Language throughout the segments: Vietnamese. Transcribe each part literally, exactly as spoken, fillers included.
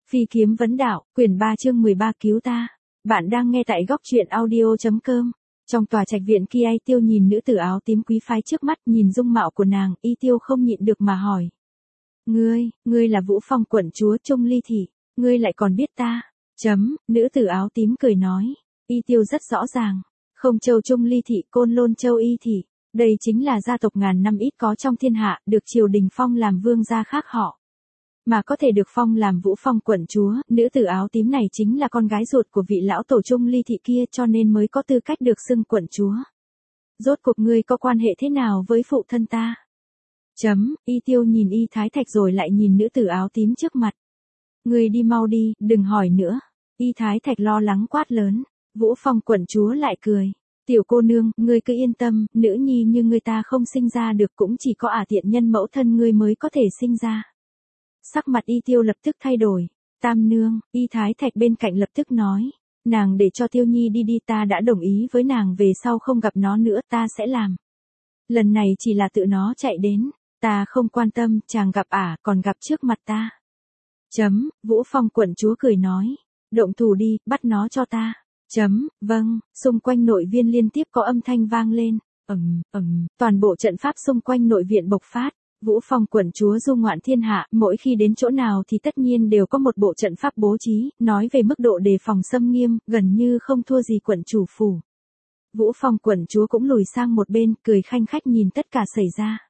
Phi kiếm vấn đạo, quyển ba chương mười ba cứu ta. Bạn đang nghe tại góc truyện audio.com. Trong tòa trạch viện kia, Y Tiêu nhìn nữ tử áo tím quý phái trước mắt, nhìn dung mạo của nàng, Y Tiêu không nhịn được mà hỏi. Ngươi, ngươi là Vũ Phong quận chúa Trung Ly Thị, ngươi lại còn biết ta. Chấm, nữ tử áo tím cười nói. Y Tiêu rất rõ ràng. Không Châu Trung Ly Thị, Côn Lôn Châu Y Thị. Đây chính là gia tộc ngàn năm ít có trong thiên hạ, được triều đình phong làm vương gia khác họ. Mà có thể được phong làm Vũ Phong quận chúa, nữ tử áo tím này chính là con gái ruột của vị lão tổ Trung Ly Thị kia, cho nên mới có tư cách được xưng quận chúa. Rốt cuộc ngươi có quan hệ thế nào với phụ thân ta? Chấm, Y Tiêu nhìn Y Thái Thạch rồi lại nhìn nữ tử áo tím trước mặt. Ngươi đi mau đi, đừng hỏi nữa. Y Thái Thạch lo lắng quát lớn. Vũ Phong quận chúa lại cười. Tiểu cô nương, ngươi cứ yên tâm, nữ nhi như ngươi ta không sinh ra được, cũng chỉ có ả tiện nhân mẫu thân ngươi mới có thể sinh ra. Sắc mặt Y Tiêu lập tức thay đổi. Tam nương, Y Thái Thạch bên cạnh lập tức nói. Nàng để cho Tiêu Nhi đi đi, ta đã đồng ý với nàng, về sau không gặp nó nữa ta sẽ làm. Lần này chỉ là tự nó chạy đến. Ta không quan tâm, chàng gặp ả, còn gặp trước mặt ta. Chấm, Vũ Phong quận chúa cười nói. Động thủ đi, bắt nó cho ta. Chấm, vâng, xung quanh nội viên liên tiếp có âm thanh vang lên. Ầm, ầm, toàn bộ trận pháp xung quanh nội viện bộc phát. Vũ Phong quận chúa du ngoạn thiên hạ, mỗi khi đến chỗ nào thì tất nhiên đều có một bộ trận pháp bố trí, nói về mức độ đề phòng xâm nghiêm, gần như không thua gì quận chủ phủ. Vũ Phong quận chúa cũng lùi sang một bên, cười khanh khách nhìn tất cả xảy ra.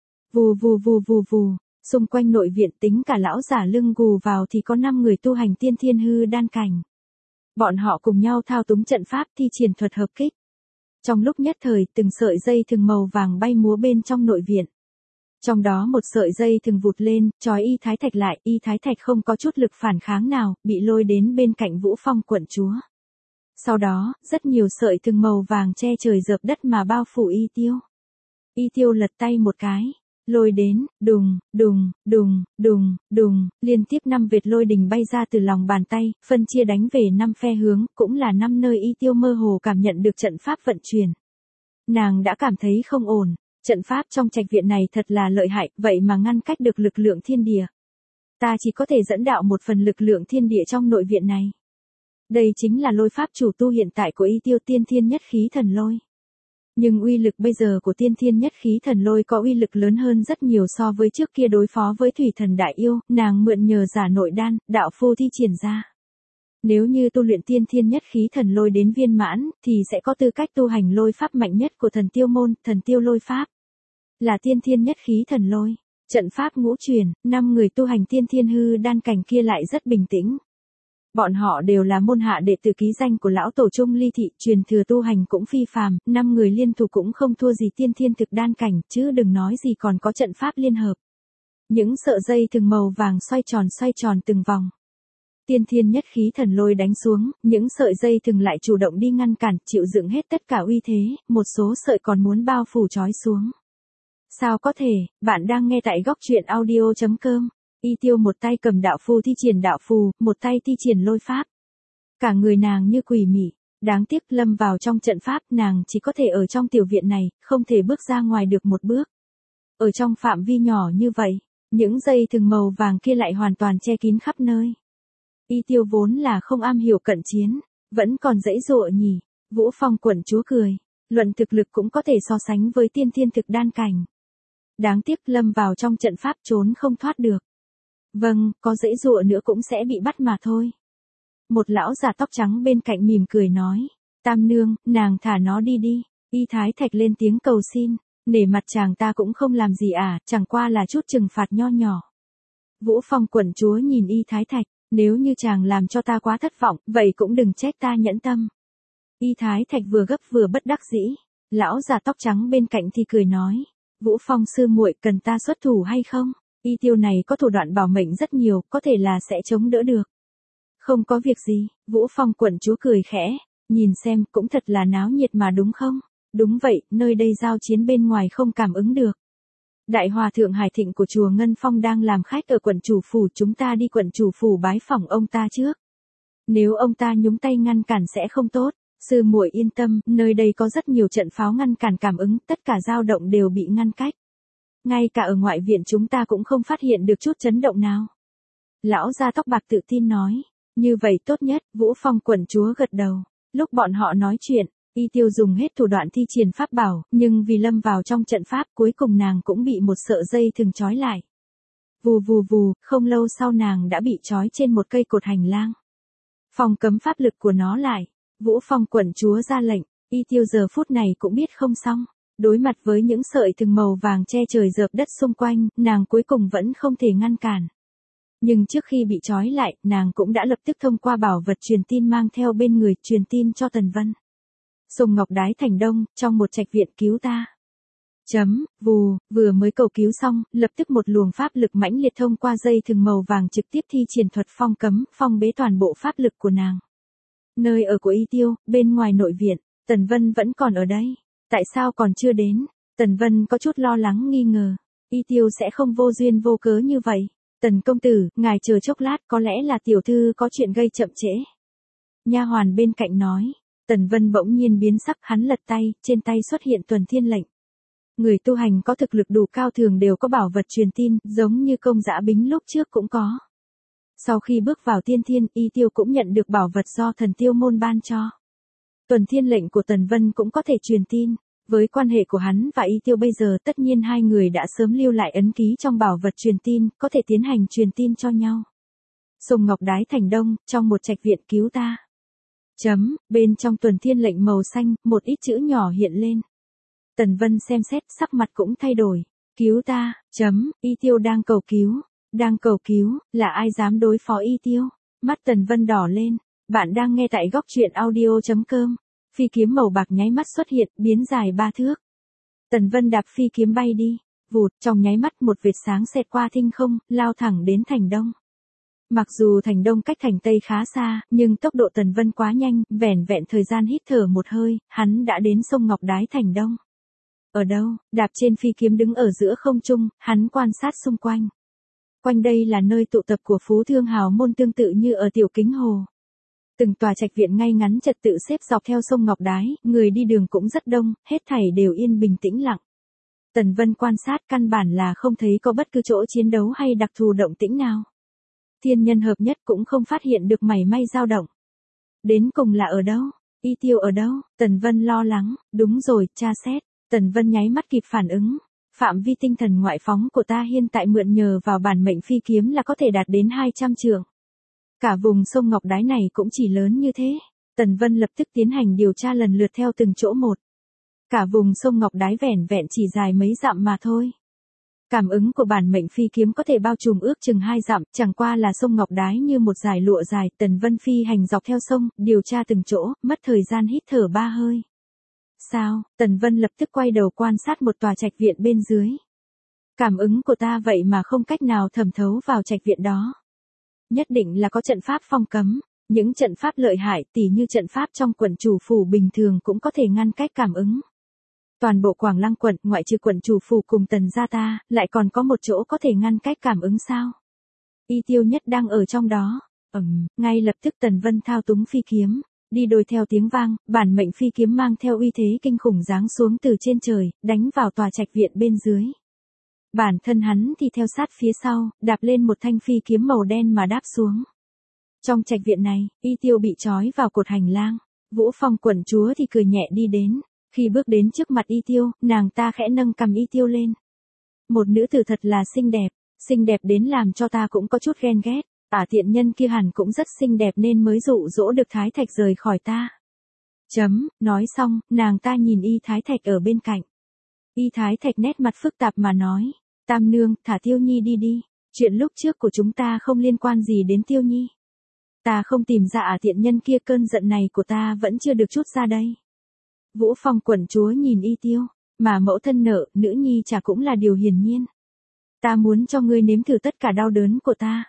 Vù vù vù vù vù, xung quanh nội viện tính cả lão giả lưng gù vào thì có năm người tu hành tiên thiên hư đan cảnh. Bọn họ cùng nhau thao túng trận pháp, thi triển thuật hợp kích. Trong lúc nhất thời, từng sợi dây thừng màu vàng bay múa bên trong nội viện. Trong đó một sợi dây thừng vụt lên, trói Y Thái Thạch lại, Y Thái Thạch không có chút lực phản kháng nào, bị lôi đến bên cạnh Vũ Phong quận chúa. Sau đó, rất nhiều sợi thừng màu vàng che trời rợp đất mà bao phủ Y Tiêu. Y Tiêu lật tay một cái, lôi đến, đùng, đùng, đùng, đùng, đùng, liên tiếp năm vệt lôi đình bay ra từ lòng bàn tay, phân chia đánh về năm phe hướng, cũng là năm nơi Y Tiêu mơ hồ cảm nhận được trận pháp vận chuyển. Nàng đã cảm thấy không ổn. Trận pháp trong trạch viện này thật là lợi hại, vậy mà ngăn cách được lực lượng thiên địa. Ta chỉ có thể dẫn đạo một phần lực lượng thiên địa trong nội viện này. Đây chính là lôi pháp chủ tu hiện tại của Y Tiêu, tiên thiên nhất khí thần lôi. Nhưng uy lực bây giờ của tiên thiên nhất khí thần lôi có uy lực lớn hơn rất nhiều so với trước kia đối phó với thủy thần đại yêu, nàng mượn nhờ giả nội đan, đạo phu thi triển ra. Nếu như tu luyện tiên thiên nhất khí thần lôi đến viên mãn, thì sẽ có tư cách tu hành lôi pháp mạnh nhất của thần tiêu môn, thần tiêu lôi pháp. Là tiên thiên nhất khí thần lôi. Trận pháp ngũ truyền, năm người tu hành tiên thiên hư đan cảnh kia lại rất bình tĩnh. Bọn họ đều là môn hạ đệ tử ký danh của lão tổ Trung Ly Thị, truyền thừa tu hành cũng phi phàm, năm người liên thủ cũng không thua gì tiên thiên thực đan cảnh, chứ đừng nói gì còn có trận pháp liên hợp. Những sợi dây thừng màu vàng xoay tròn xoay tròn từng vòng. Tiên thiên nhất khí thần lôi đánh xuống, những sợi dây thừng lại chủ động đi ngăn cản, chịu đựng hết tất cả uy thế, một số sợi còn muốn bao phủ trói xuống. Sao có thể, bạn đang nghe tại góc truyện audio.com. Y Tiêu một tay cầm đạo phù thi triển đạo phù, một tay thi triển lôi pháp. Cả người nàng như quỷ mị, đáng tiếc lâm vào trong trận pháp, nàng chỉ có thể ở trong tiểu viện này, không thể bước ra ngoài được một bước. Ở trong phạm vi nhỏ như vậy, những dây thừng màu vàng kia lại hoàn toàn che kín khắp nơi. Y Tiêu vốn là không am hiểu cận chiến, vẫn còn dãy dụa nhỉ. Vũ Phong quận chúa cười, luận thực lực cũng có thể so sánh với tiên thiên thực đan cảnh. Đáng tiếc lâm vào trong trận pháp trốn không thoát được. Vâng, có dãy dụa nữa cũng sẽ bị bắt mà thôi. Một lão già tóc trắng bên cạnh mỉm cười nói. Tam nương, nàng thả nó đi đi. Y Thái Thạch lên tiếng cầu xin. Nể mặt chàng ta cũng không làm gì à, chẳng qua là chút trừng phạt nho nhỏ. Vũ Phong quận chúa nhìn Y Thái Thạch. Nếu như chàng làm cho ta quá thất vọng, vậy cũng đừng trách ta nhẫn tâm. Y Thái Thạch vừa gấp vừa bất đắc dĩ. Lão già tóc trắng bên cạnh thì cười nói. Vũ Phong sư muội, cần ta xuất thủ hay không? Y Tiêu này có thủ đoạn bảo mệnh rất nhiều, có thể là sẽ chống đỡ được. Không có việc gì, Vũ Phong quận chúa cười khẽ. Nhìn xem, cũng thật là náo nhiệt mà đúng không? Đúng vậy, nơi đây giao chiến bên ngoài không cảm ứng được. Đại hòa thượng Hải Thịnh của chùa Ngân Phong đang làm khách ở quận chủ phủ, chúng ta đi quận chủ phủ bái phỏng ông ta trước. Nếu ông ta nhúng tay ngăn cản sẽ không tốt. Sư muội yên tâm, nơi đây có rất nhiều trận pháo ngăn cản cảm ứng, tất cả dao động đều bị ngăn cách. Ngay cả ở ngoại viện chúng ta cũng không phát hiện được chút chấn động nào. Lão gia tóc bạc tự tin nói. Như vậy tốt nhất, Vũ Phong quận chúa gật đầu. Lúc bọn họ nói chuyện, Y Tiêu dùng hết thủ đoạn thi triển pháp bảo, nhưng vì lâm vào trong trận pháp cuối cùng nàng cũng bị một sợi dây thừng trói lại. Vù vù vù, không lâu sau nàng đã bị trói trên một cây cột hành lang. Phong cấm pháp lực của nó lại. Vũ Phong quận chúa ra lệnh, Y Tiêu giờ phút này cũng biết không xong. Đối mặt với những sợi thừng màu vàng che trời rợp đất xung quanh, nàng cuối cùng vẫn không thể ngăn cản. Nhưng trước khi bị trói lại, nàng cũng đã lập tức thông qua bảo vật truyền tin mang theo bên người, truyền tin cho Tần Vân. Sông Ngọc Đái Thành Đông, trong một trạch viện cứu ta. Chấm, vù, vừa mới cầu cứu xong, lập tức một luồng pháp lực mãnh liệt thông qua dây thừng màu vàng trực tiếp thi triển thuật phong cấm, phong bế toàn bộ pháp lực của nàng. Nơi ở của Y Tiêu, bên ngoài nội viện, Tần Vân vẫn còn ở đây. Tại sao còn chưa đến? Tần Vân có chút lo lắng nghi ngờ. Y Tiêu sẽ không vô duyên vô cớ như vậy. Tần công tử, ngài chờ chốc lát, có lẽ là tiểu thư có chuyện gây chậm trễ. Nha hoàn bên cạnh nói. Tần Vân bỗng nhiên biến sắc, hắn lật tay, trên tay xuất hiện tuần thiên lệnh. Người tu hành có thực lực đủ cao thường đều có bảo vật truyền tin, giống như công dã bính lúc trước cũng có. Sau khi bước vào tiên thiên, Y Tiêu cũng nhận được bảo vật do thần tiêu môn ban cho. Tuần thiên lệnh của Tần Vân cũng có thể truyền tin. Với quan hệ của hắn và Y Tiêu bây giờ tất nhiên hai người đã sớm lưu lại ấn ký trong bảo vật truyền tin, có thể tiến hành truyền tin cho nhau. Sông Ngọc Đái Thành Đông, trong một trạch viện cứu ta. Chấm, bên trong tuần thiên lệnh màu xanh, một ít chữ nhỏ hiện lên. Tần Vân xem xét, sắc mặt cũng thay đổi. Cứu ta, chấm, Y Tiêu đang cầu cứu. Đang cầu cứu, là ai dám đối phó Y Tiêu? Mắt Tần Vân đỏ lên. Bạn đang nghe tại góc truyện audio chấm com. Phi kiếm màu bạc nháy mắt xuất hiện, biến dài ba thước. Tần Vân đạp phi kiếm bay đi, vụt, trong nháy mắt một vệt sáng xẹt qua thinh không, lao thẳng đến thành Đông. Mặc dù thành Đông cách thành Tây khá xa, nhưng tốc độ Tần Vân quá nhanh, vẻn vẹn thời gian hít thở một hơi, hắn đã đến sông Ngọc Đái thành Đông. Ở đâu? Đạp trên phi kiếm đứng ở giữa không trung, hắn quan sát xung quanh. Quanh đây là nơi tụ tập của phú thương hào môn tương tự như ở Tiểu Kính Hồ. Từng tòa trạch viện ngay ngắn trật tự xếp dọc theo sông Ngọc Đái, người đi đường cũng rất đông, hết thảy đều yên bình tĩnh lặng. Tần Vân quan sát căn bản là không thấy có bất cứ chỗ chiến đấu hay đặc thù động tĩnh nào. Thiên nhân hợp nhất cũng không phát hiện được mảy may dao động. Đến cùng là ở đâu? Y Tiêu ở đâu? Tần Vân lo lắng, đúng rồi, tra xét. Tần Vân nháy mắt kịp phản ứng. Phạm vi tinh thần ngoại phóng của ta hiện tại mượn nhờ vào bản mệnh phi kiếm là có thể đạt đến hai trăm trượng. Cả vùng sông Ngọc Đái này cũng chỉ lớn như thế. Tần Vân lập tức tiến hành điều tra lần lượt theo từng chỗ một. Cả vùng sông Ngọc Đái vẻn vẹn chỉ dài mấy dặm mà thôi. Cảm ứng của bản mệnh phi kiếm có thể bao trùm ước chừng hai dặm, chẳng qua là sông Ngọc Đái như một dải lụa dài. Tần Vân phi hành dọc theo sông, điều tra từng chỗ, mất thời gian hít thở ba hơi. Sao? Tần Vân lập tức quay đầu quan sát một tòa trạch viện bên dưới. Cảm ứng của ta vậy mà không cách nào thẩm thấu vào trạch viện đó. Nhất định là có trận pháp phong cấm. Những trận pháp lợi hại tỉ như trận pháp trong quận chủ phủ bình thường cũng có thể ngăn cách cảm ứng. Toàn bộ Quảng Lăng quận, ngoại trừ quận chủ phủ cùng Tần gia ta, lại còn có một chỗ có thể ngăn cách cảm ứng sao? Y Tiêu nhất đang ở trong đó. Ừm, ngay lập tức Tần Vân thao túng phi kiếm, đi đôi theo tiếng vang, bản mệnh phi kiếm mang theo uy thế kinh khủng giáng xuống từ trên trời, đánh vào tòa trạch viện bên dưới. Bản thân hắn thì theo sát phía sau, đạp lên một thanh phi kiếm màu đen mà đáp xuống. Trong trạch viện này, Y Tiêu bị trói vào cột hành lang. Vũ Phong quận chúa thì cười nhẹ đi đến. Khi bước đến trước mặt Y Tiêu, nàng ta khẽ nâng cằm Y Tiêu lên. Một nữ tử thật là xinh đẹp, xinh đẹp đến làm cho ta cũng có chút ghen ghét. Ả tiện nhân kia hẳn cũng rất xinh đẹp nên mới dụ dỗ được Thái Thạch rời khỏi ta. Chấm, nói xong, nàng ta nhìn Y Thái Thạch ở bên cạnh. Y Thái Thạch nét mặt phức tạp mà nói. Tam nương, thả Tiêu Nhi đi đi. Chuyện lúc trước của chúng ta không liên quan gì đến Tiêu Nhi. Ta không tìm ra Ả tiện nhân kia, cơn giận này của ta vẫn chưa được chút ra đây. Vũ Phong quận chúa nhìn Y Tiêu, mà mẫu thân nợ, nữ nhi chả cũng là điều hiển nhiên. Ta muốn cho ngươi nếm thử tất cả đau đớn của ta.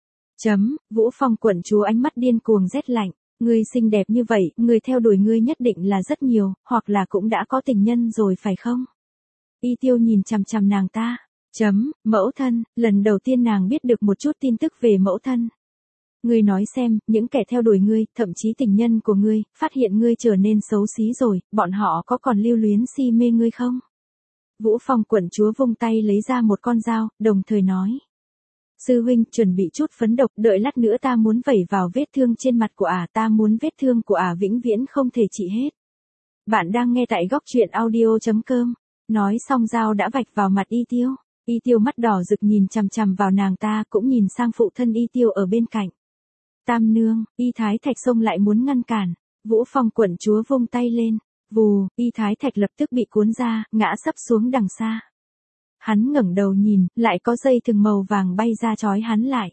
Chấm, Vũ Phong quận chúa ánh mắt điên cuồng rét lạnh. Ngươi xinh đẹp như vậy, người theo đuổi ngươi nhất định là rất nhiều, hoặc là cũng đã có tình nhân rồi phải không? Y Tiêu nhìn chằm chằm nàng ta. Chấm, mẫu thân, lần đầu tiên nàng biết được một chút tin tức về mẫu thân. Ngươi nói xem, những kẻ theo đuổi ngươi, thậm chí tình nhân của ngươi, phát hiện ngươi trở nên xấu xí rồi, bọn họ có còn lưu luyến si mê ngươi không? Vũ Phong quận chúa vung tay lấy ra một con dao, đồng thời nói. Sư huynh, chuẩn bị chút phấn độc, đợi lát nữa ta muốn vẩy vào vết thương trên mặt của ả, ta muốn vết thương của ả vĩnh viễn không thể trị hết. Bạn đang nghe tại góc truyện audio.com. Nói xong dao đã vạch vào mặt Y Tiêu. Y Tiêu mắt đỏ rực nhìn chằm chằm vào nàng ta, cũng nhìn sang phụ thân Y Tiêu ở bên cạnh. Tam nương, Y Thái Thạch xông lại muốn ngăn cản. Vũ Phong quận chúa vung tay lên. Vù, Y Thái Thạch lập tức bị cuốn ra, ngã sấp xuống đằng xa. Hắn ngẩng đầu nhìn, lại có dây thừng màu vàng bay ra trói hắn lại.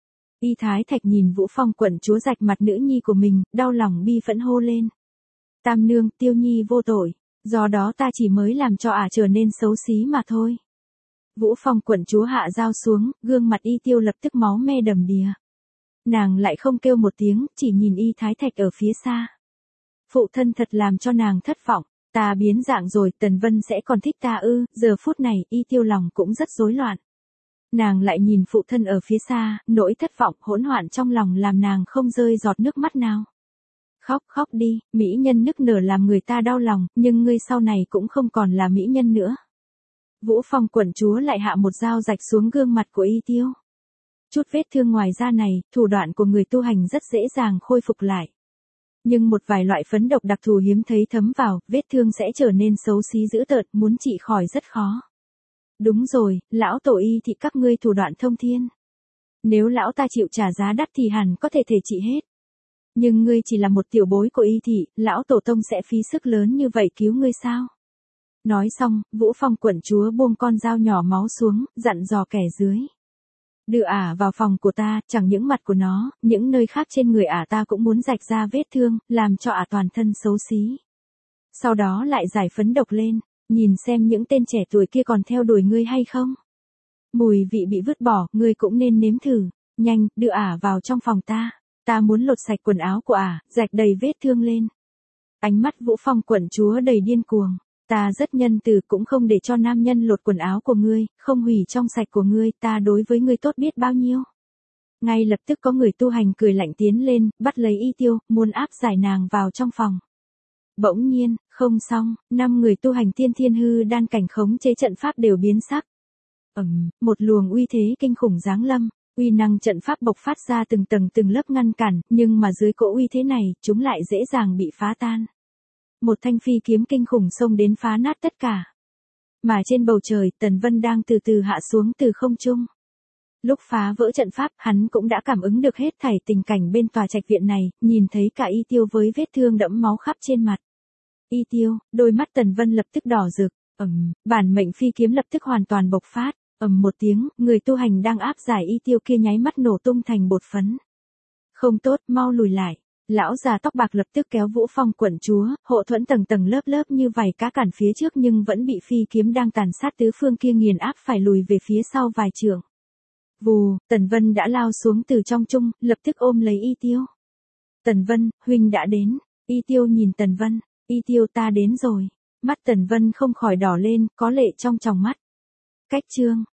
Y Thái Thạch nhìn Vũ Phong quận chúa rạch mặt nữ nhi của mình, đau lòng bi phẫn hô lên. Tam nương, Tiêu nhi vô tội, do đó ta chỉ mới làm cho ả trở nên xấu xí mà thôi. Vũ Phong quận chúa hạ dao xuống, gương mặt Y Tiêu lập tức máu me đầm đìa. Nàng lại không kêu một tiếng, chỉ nhìn Y Thái Thạch ở phía xa. Phụ thân thật làm cho nàng thất vọng. Ta biến dạng rồi, Tần Vân sẽ còn thích ta ư? Giờ phút này, Y Tiêu lòng cũng rất rối loạn. Nàng lại nhìn phụ thân ở phía xa, nỗi thất vọng hỗn loạn trong lòng làm nàng không rơi giọt nước mắt nào. Khóc khóc đi, mỹ nhân nức nở làm người ta đau lòng, nhưng ngươi sau này cũng không còn là mỹ nhân nữa. Vũ Phong quận chúa lại hạ một dao rạch xuống gương mặt của Y Tiêu. Chút vết thương ngoài da này, thủ đoạn của người tu hành rất dễ dàng khôi phục lại. Nhưng một vài loại phấn độc đặc thù hiếm thấy thấm vào, vết thương sẽ trở nên xấu xí dữ tợn, muốn trị khỏi rất khó. Đúng rồi, lão tổ Y thị các ngươi thủ đoạn thông thiên. Nếu lão ta chịu trả giá đắt thì hẳn có thể thể trị hết. Nhưng ngươi chỉ là một tiểu bối của Y thị, lão tổ tông sẽ phí sức lớn như vậy cứu ngươi sao? Nói xong, Vũ Phong quận chúa buông con dao nhỏ máu xuống, dặn dò kẻ dưới. Đưa ả vào phòng của ta, chẳng những mặt của nó, những nơi khác trên người ả ta cũng muốn rạch ra vết thương, làm cho ả toàn thân xấu xí. Sau đó lại giải phấn độc lên, nhìn xem những tên trẻ tuổi kia còn theo đuổi ngươi hay không. Mùi vị bị vứt bỏ, ngươi cũng nên nếm thử. Nhanh, đưa ả vào trong phòng ta. Ta muốn lột sạch quần áo của ả, rạch đầy vết thương lên. Ánh mắt Vũ Phong quận chúa đầy điên cuồng. Ta rất nhân từ, cũng không để cho nam nhân lột quần áo của ngươi, không hủy trong sạch của ngươi, ta đối với ngươi tốt biết bao nhiêu. Ngay lập tức có người tu hành cười lạnh tiến lên, bắt lấy Y Tiêu, muốn áp giải nàng vào trong phòng. Bỗng nhiên, không xong, năm người tu hành tiên thiên hư đan cảnh khống chế trận pháp đều biến sắc. Ầm, một luồng uy thế kinh khủng giáng lâm, uy năng trận pháp bộc phát ra từng tầng từng lớp ngăn cản, nhưng mà dưới cỗ uy thế này, chúng lại dễ dàng bị phá tan. Một thanh phi kiếm kinh khủng xông đến phá nát tất cả. Mà trên bầu trời, Tần Vân đang từ từ hạ xuống từ không trung. Lúc phá vỡ trận pháp, hắn cũng đã cảm ứng được hết thảy tình cảnh bên tòa trạch viện này, nhìn thấy cả Y Tiêu với vết thương đẫm máu khắp trên mặt. Y Tiêu, đôi mắt Tần Vân lập tức đỏ rực, ầm, bản mệnh phi kiếm lập tức hoàn toàn bộc phát, ầm một tiếng, người tu hành đang áp giải Y Tiêu kia nháy mắt nổ tung thành bột phấn. Không tốt, mau lùi lại. Lão già tóc bạc lập tức kéo Vũ Phong quận chúa, hộ thuẫn tầng tầng lớp lớp như vảy cá cản phía trước nhưng vẫn bị phi kiếm đang tàn sát tứ phương kia nghiền áp phải lùi về phía sau vài trượng. Vù, Tần Vân đã lao xuống từ trong trung, lập tức ôm lấy Y Tiêu. Tần Vân, huynh đã đến. Y Tiêu nhìn Tần Vân, Y Tiêu ta đến rồi. Mắt Tần Vân không khỏi đỏ lên, có lệ trong tròng mắt. Cách chương.